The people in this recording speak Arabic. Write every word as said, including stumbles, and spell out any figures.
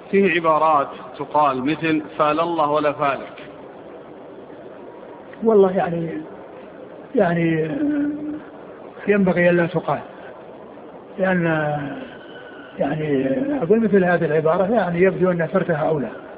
فيه عبارات تقال مثل فال الله ولا فالك. والله يعني يعني ينبغي ألا تقال، لأن يعني أقول مثل هذه العبارة يعني يبدو أن فرتها أولى.